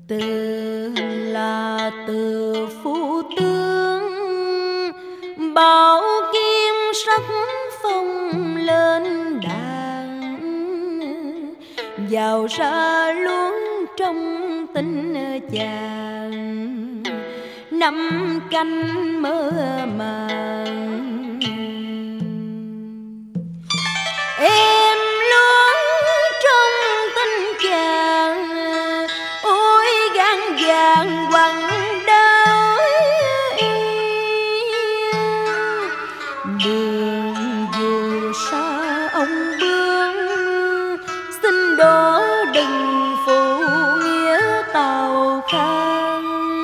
Từ là từ phu tướng, bảo kim sắc phong lên đàn, vào ra luôn trong tình chàng, năm canh mơ màng. Em luôn trong tình chàng, ôi gan vàng quằn đau. Đường dù xa ông bướm, xin đổ đừng phụ nghĩa tàu khang.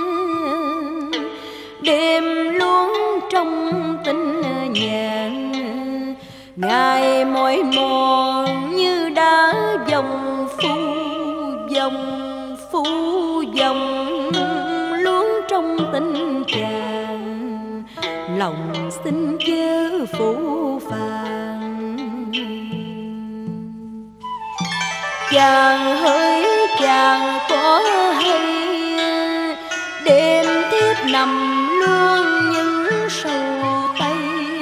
Đêm luôn trong tình nhàn, ngày mỏi mòn như đã dòng phu dòng luôn trong tình chàng, lòng xin chớ phủ phàng. Chàng hỡi chàng có hay, đêm thiếp nằm luôn những sầu tay.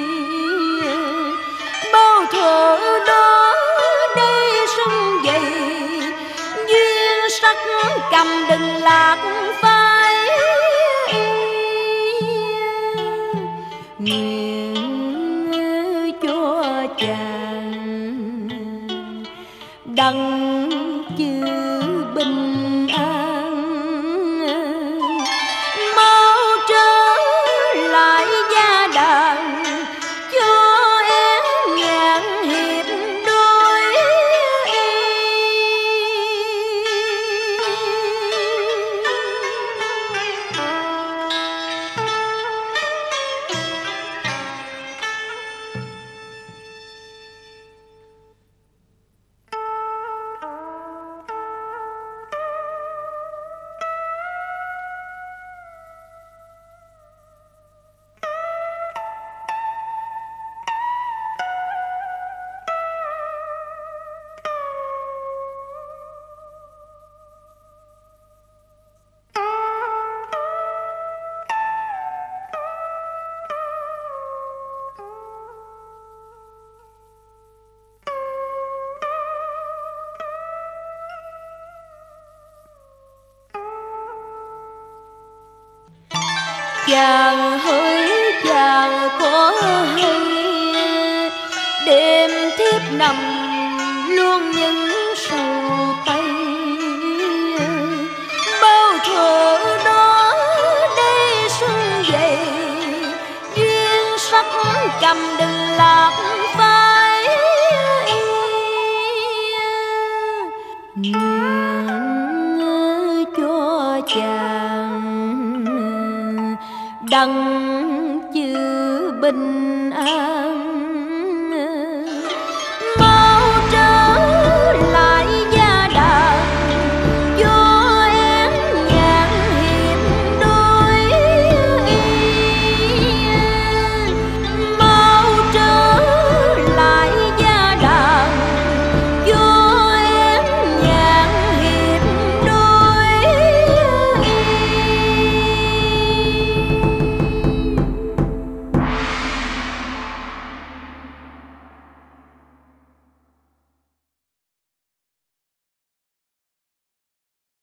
Bao thuở đó đây sung dậy, duyên sắc cầm đừng lạc phai. Nguyện cho chàng đặng chư bình an, mau trở lại gia đàn, cho én nhạn hiệp đôi. Chàng hỡi chàng có hay, đêm thiếp nằm luôn những sầu tay. Bao thuở đó đây xuân dậy, duyên sắc cầm đừng lạc phai. Nguyện cho chàng đặng